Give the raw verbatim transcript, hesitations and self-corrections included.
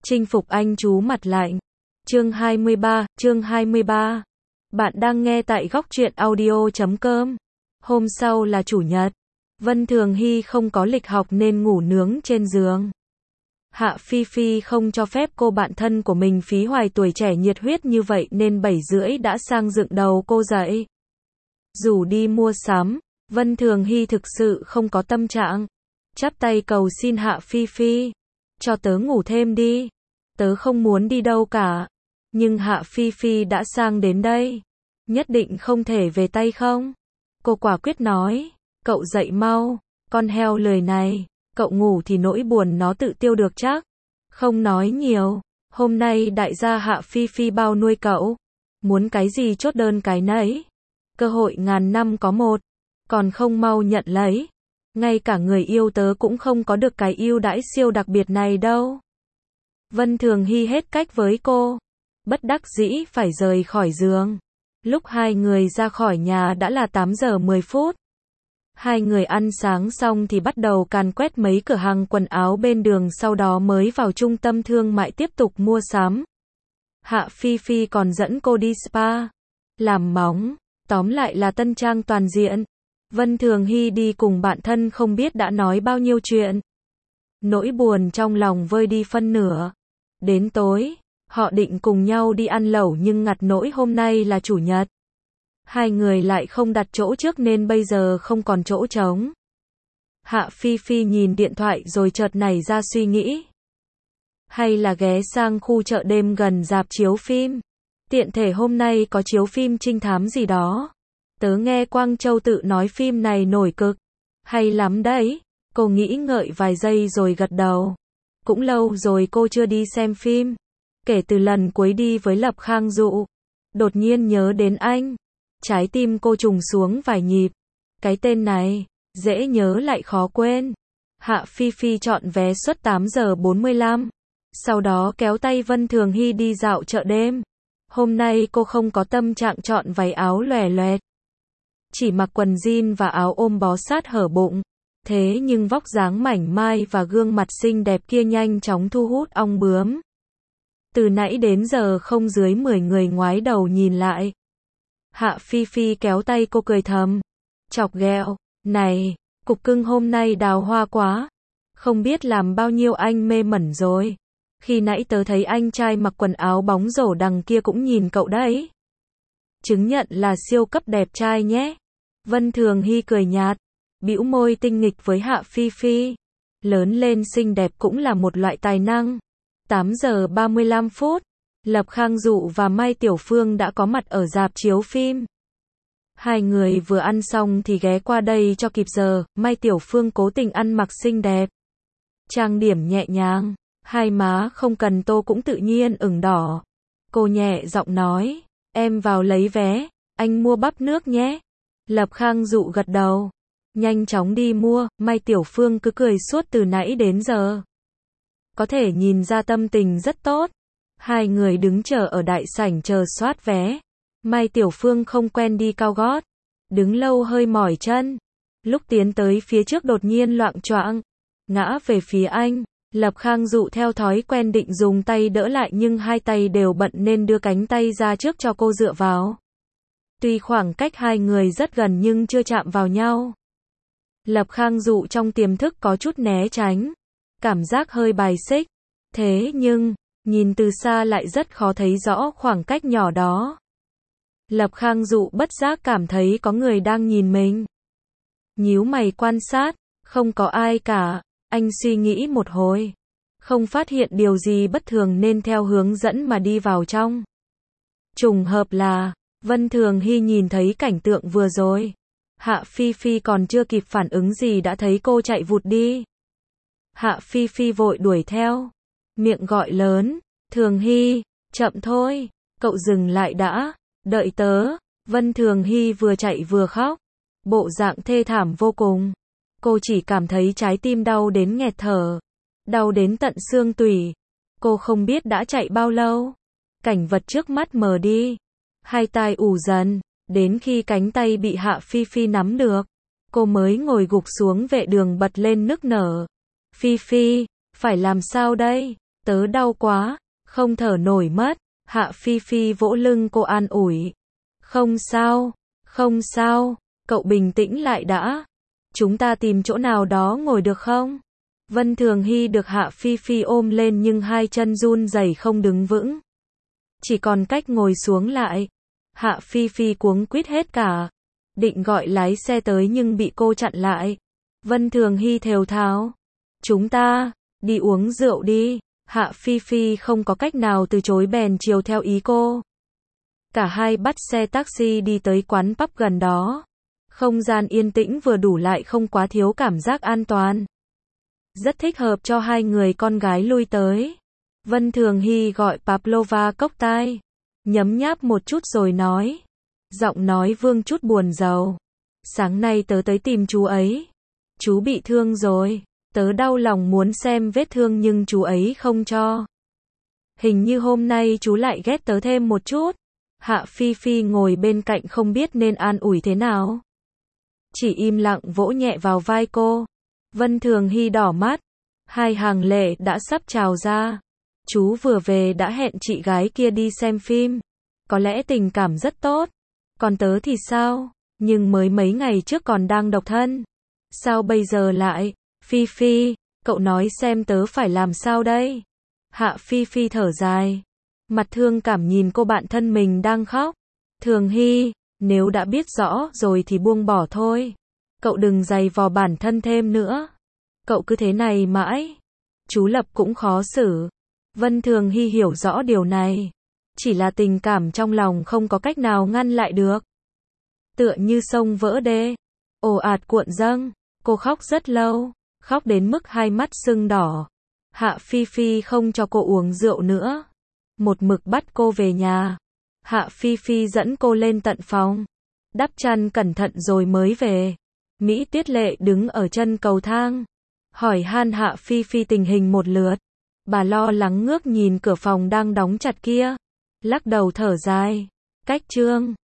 Chinh phục anh chú mặt lạnh. Chương hai mươi ba, chương hai mươi ba. Bạn đang nghe tại góc truyện audio chấm com. Hôm sau là chủ nhật. Vân Thường Hy không có lịch học nên ngủ nướng trên giường. Hạ Phi Phi không cho phép cô bạn thân của mình phí hoài tuổi trẻ nhiệt huyết như vậy nên bảy rưỡi đã sang dựng đầu cô dậy. Rủ đi mua sắm, Vân Thường Hy thực sự không có tâm trạng. Chắp tay cầu xin Hạ Phi Phi. Cho tớ ngủ thêm đi. Tớ không muốn đi đâu cả. Nhưng Hạ Phi Phi đã sang đến đây. Nhất định không thể về tay không? Cô quả quyết nói. Cậu dậy mau. Con heo lười này. Cậu ngủ thì nỗi buồn nó tự tiêu được chắc. Không nói nhiều. Hôm nay đại gia Hạ Phi Phi bao nuôi cậu. Muốn cái gì chốt đơn cái nấy. Cơ hội ngàn năm có một. Còn không mau nhận lấy. Ngay cả người yêu tớ cũng không có được cái ưu đãi siêu đặc biệt này đâu. Vân Thường Hy hết cách với cô. Bất đắc dĩ phải rời khỏi giường. Lúc hai người ra khỏi nhà đã là tám giờ mười phút. Hai người ăn sáng xong thì bắt đầu càn quét mấy cửa hàng quần áo bên đường, sau đó mới vào trung tâm thương mại tiếp tục mua sắm. Hạ Phi Phi còn dẫn cô đi spa, làm móng, tóm lại là tân trang toàn diện. Vân Thường Hy đi cùng bạn thân không biết đã nói bao nhiêu chuyện. Nỗi buồn trong lòng vơi đi phân nửa. Đến tối, họ định cùng nhau đi ăn lẩu nhưng ngặt nỗi hôm nay là chủ nhật. Hai người lại không đặt chỗ trước nên bây giờ không còn chỗ trống. Hạ Phi Phi nhìn điện thoại rồi chợt nảy ra suy nghĩ. Hay là ghé sang khu chợ đêm gần rạp chiếu phim. Tiện thể hôm nay có chiếu phim trinh thám gì đó. Tớ nghe Quang Châu tự nói phim này nổi cực. Hay lắm đấy. Cô nghĩ ngợi vài giây rồi gật đầu. Cũng lâu rồi cô chưa đi xem phim. Kể từ lần cuối đi với Lập Khang Dụ. Đột nhiên nhớ đến anh. Trái tim cô trùng xuống vài nhịp. Cái tên này, dễ nhớ lại khó quên. Hạ Phi Phi chọn vé suất tám giờ bốn mươi lăm. Sau đó kéo tay Vân Thường Hy đi dạo chợ đêm. Hôm nay cô không có tâm trạng chọn váy áo lòe loẹt. Chỉ mặc quần jean và áo ôm bó sát hở bụng. Thế nhưng vóc dáng mảnh mai và gương mặt xinh đẹp kia nhanh chóng thu hút ong bướm. Từ nãy đến giờ không dưới mười người ngoái đầu nhìn lại. Hạ Phi Phi kéo tay cô cười thầm. Chọc ghẹo. Này, cục cưng hôm nay đào hoa quá. Không biết làm bao nhiêu anh mê mẩn rồi. Khi nãy tớ thấy anh trai mặc quần áo bóng rổ đằng kia cũng nhìn cậu đấy. Chứng nhận là siêu cấp đẹp trai nhé. Vân Thường Hy cười nhạt. Bĩu môi tinh nghịch với Hạ Phi Phi. Lớn lên xinh đẹp cũng là một loại tài năng. tám giờ ba mươi lăm phút. Lập Khang Dụ và Mai Tiểu Phương đã có mặt ở rạp chiếu phim. Hai người vừa ăn xong thì ghé qua đây cho kịp giờ. Mai Tiểu Phương cố tình ăn mặc xinh đẹp. Trang điểm nhẹ nhàng. Hai má không cần tô cũng tự nhiên ửng đỏ. Cô nhẹ giọng nói. Em vào lấy vé. Anh mua bắp nước nhé. Lập Khang Dụ gật đầu. Nhanh chóng đi mua. Mai Tiểu Phương cứ cười suốt từ nãy đến giờ. Có thể nhìn ra tâm tình rất tốt. Hai người đứng chờ ở đại sảnh chờ soát vé. Mai Tiểu Phương không quen đi cao gót. Đứng lâu hơi mỏi chân. Lúc tiến tới phía trước đột nhiên loạng choạng. Ngã về phía anh. Lập Khang Dụ theo thói quen định dùng tay đỡ lại nhưng hai tay đều bận nên đưa cánh tay ra trước cho cô dựa vào. Tuy khoảng cách hai người rất gần nhưng chưa chạm vào nhau. Lập Khang Dụ trong tiềm thức có chút né tránh. Cảm giác hơi bài xích. Thế nhưng, nhìn từ xa lại rất khó thấy rõ khoảng cách nhỏ đó. Lập Khang Dụ bất giác cảm thấy có người đang nhìn mình. Nhíu mày quan sát, không có ai cả. Anh suy nghĩ một hồi. Không phát hiện điều gì bất thường nên theo hướng dẫn mà đi vào trong. Trùng hợp là, Vân Thường Hy nhìn thấy cảnh tượng vừa rồi. Hạ Phi Phi còn chưa kịp phản ứng gì đã thấy cô chạy vụt đi. Hạ Phi Phi vội đuổi theo. Miệng gọi lớn. Thường Hy, chậm thôi. Cậu dừng lại đã. Đợi tớ. Vân Thường Hy vừa chạy vừa khóc. Bộ dạng thê thảm vô cùng. Cô chỉ cảm thấy trái tim đau đến nghẹt thở. Đau đến tận xương tủy. Cô không biết đã chạy bao lâu. Cảnh vật trước mắt mờ đi. Hai tai ù dần. Đến khi cánh tay bị Hạ Phi Phi nắm được. Cô mới ngồi gục xuống vệ đường bật lên nức nở. Phi Phi, phải làm sao đây? Tớ đau quá, không thở nổi mất. Hạ Phi Phi vỗ lưng cô an ủi. Không sao, không sao, cậu bình tĩnh lại đã. Chúng ta tìm chỗ nào đó ngồi được không? Vân Thường Hy được Hạ Phi Phi ôm lên nhưng hai chân run rẩy không đứng vững. Chỉ còn cách ngồi xuống lại. Hạ Phi Phi cuống quýt hết cả. Định gọi lái xe tới nhưng bị cô chặn lại. Vân Thường Hy thều thào. Chúng ta, đi uống rượu đi. Hạ Phi Phi không có cách nào từ chối bèn chiều theo ý cô. Cả hai bắt xe taxi đi tới quán pub gần đó. Không gian yên tĩnh vừa đủ lại không quá thiếu cảm giác an toàn. Rất thích hợp cho hai người con gái lui tới. Vân Thường Hy gọi Pavlova cốc tai. Nhấm nháp một chút rồi nói. Giọng nói vương chút buồn rầu. Sáng nay tớ tới tìm chú ấy. Chú bị thương rồi. Tớ đau lòng muốn xem vết thương nhưng chú ấy không cho. Hình như hôm nay chú lại ghét tớ thêm một chút. Hạ Phi Phi ngồi bên cạnh không biết nên an ủi thế nào. Chỉ im lặng vỗ nhẹ vào vai cô. Vân Thường Hy đỏ mắt. Hai hàng lệ đã sắp trào ra. Chú vừa về đã hẹn chị gái kia đi xem phim. Có lẽ tình cảm rất tốt. Còn tớ thì sao? Nhưng mới mấy ngày trước còn đang độc thân. Sao bây giờ lại? Phi Phi, cậu nói xem tớ phải làm sao đây? Hạ Phi Phi thở dài. Mặt thương cảm nhìn cô bạn thân mình đang khóc. Thường Hy, nếu đã biết rõ rồi thì buông bỏ thôi. Cậu đừng giày vò bản thân thêm nữa. Cậu cứ thế này mãi. Chú Lập cũng khó xử. Vân Thường Hy hiểu rõ điều này. Chỉ là tình cảm trong lòng không có cách nào ngăn lại được. Tựa như sông vỡ đê. Ồ ạt cuộn dâng. Cô khóc rất lâu. Khóc đến mức hai mắt sưng đỏ. Hạ Phi Phi không cho cô uống rượu nữa. Một mực bắt cô về nhà. Hạ Phi Phi dẫn cô lên tận phòng. Đắp chăn cẩn thận rồi mới về. Mỹ Tuyết Lệ đứng ở chân cầu thang. Hỏi han Hạ Phi Phi tình hình một lượt. Bà lo lắng ngước nhìn cửa phòng đang đóng chặt kia. Lắc đầu thở dài. Cách chương